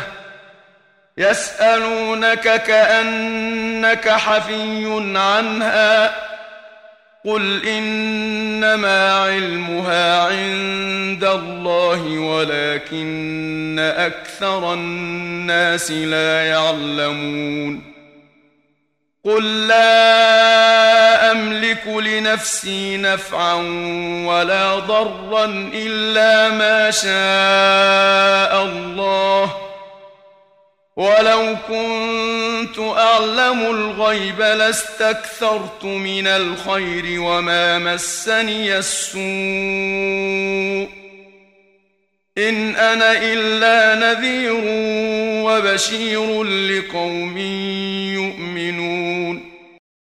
يسألونك كأنك حفي عنها قل إنما علمها عند الله ولكن أكثر الناس لا يعلمون قل لا أملك لنفسي نفعا ولا ضرا إلا ما شاء الله ولو كنت أعلم الغيب لاستكثرت من الخير وما مسني السوء إن أنا إلا نذير وبشير لقوم يؤمنون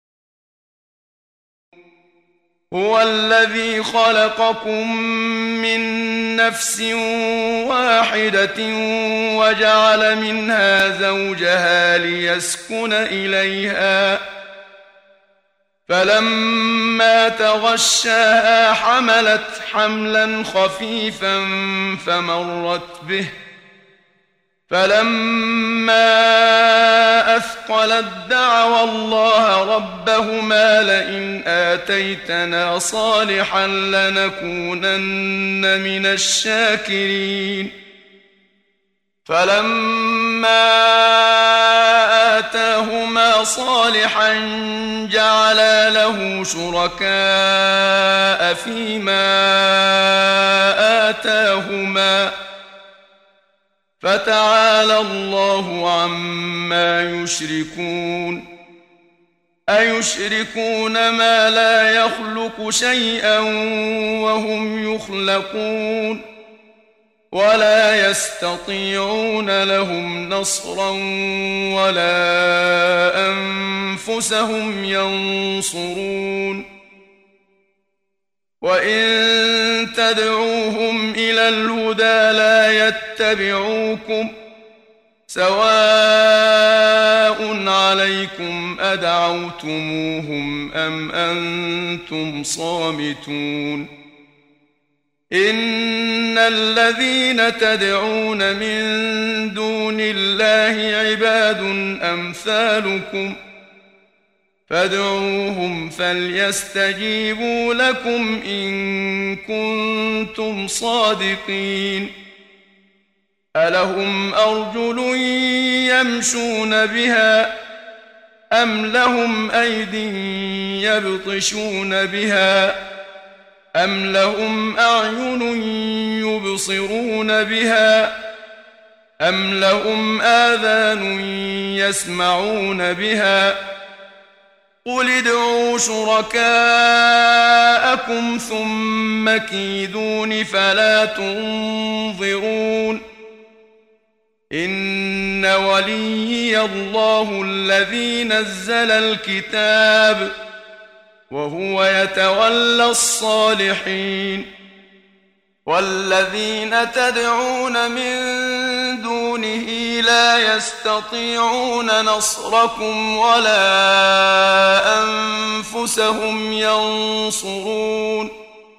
هو الذي خلقكم من نفس واحدة وجعل منها زوجها ليسكن إليها فلما تغشاها حملت حملا خفيفا فمرت به فلما أثقلت دعوا الله ربهما لئن آتيتنا صالحا لنكونن من الشاكرين فلما آتاهما صالحا جعلا له شركاء فيما آتاهما فتعالى الله عما يشركون أيشركون ما لا يخلق شيئا وهم يخلقون ولا يستطيعون لهم نصرا ولا أنفسهم ينصرون وإن تدعوهم إلى الهدى لا يتبعوكم سواء عليكم أدعوتموهم أم أنتم صامتون إن الذين تدعون من دون الله عباد أمثالكم فادعوهم فليستجيبوا لكم إن كنتم صادقين ألهم أرجل يمشون بها أم لهم أيد يبطشون بها أم لهم أعين يبصرون بها أم لهم آذان يسمعون بها قل ادعوا شركاءكم ثم كيدون فلا تنظرون إن وليي الله الذي نزل الكتاب وهو يتولى الصالحين والذين تدعون من دونه لا يستطيعون نصركم ولا أنفسهم ينصرون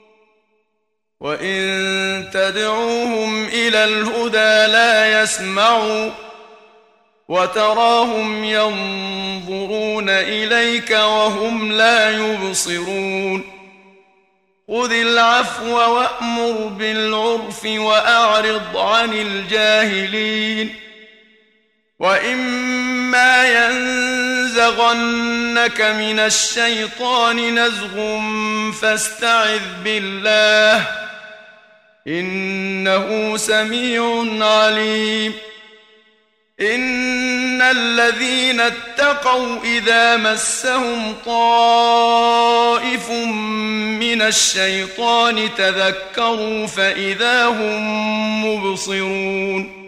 وإن تدعوهم إلى الهدى لا يسمعوا وتراهم ينظرون إليك وهم لا يبصرون خذ العفو وأمر بالعرف وأعرض عن الجاهلين وإما ينزغنك من الشيطان نزغ فاستعذ بالله إنه سميع عليم إن الذين اتقوا إذا مسهم طائف من الشيطان تذكروا فإذا هم مبصرون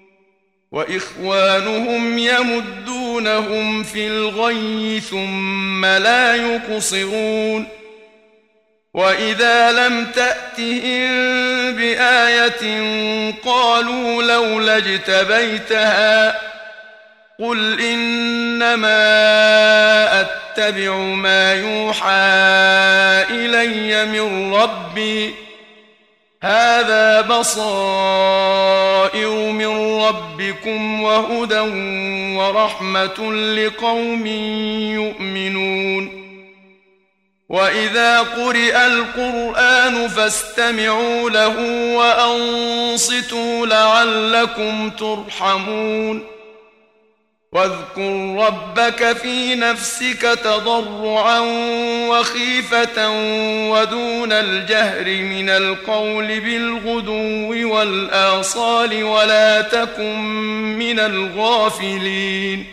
وإخوانهم يمدونهم في الغي ثم لا يقصرون وإذا لم تأتهم بآية قالوا لولا اجتبيتها قل إنما أتبع ما يوحى إلي من ربي هذا بصائر من ربكم وهدى ورحمة لقوم يؤمنون وإذا قرئ القرآن فاستمعوا له وأنصتوا لعلكم ترحمون واذكر ربك في نفسك تضرعا وخيفة ودون الجهر من القول بالغدو والآصال ولا تكن من الغافلين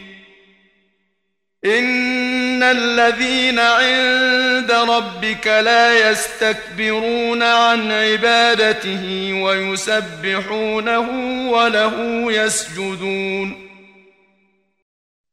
إن الذين عند ربك لا يستكبرون عن عبادته ويسبحونه وله يسجدون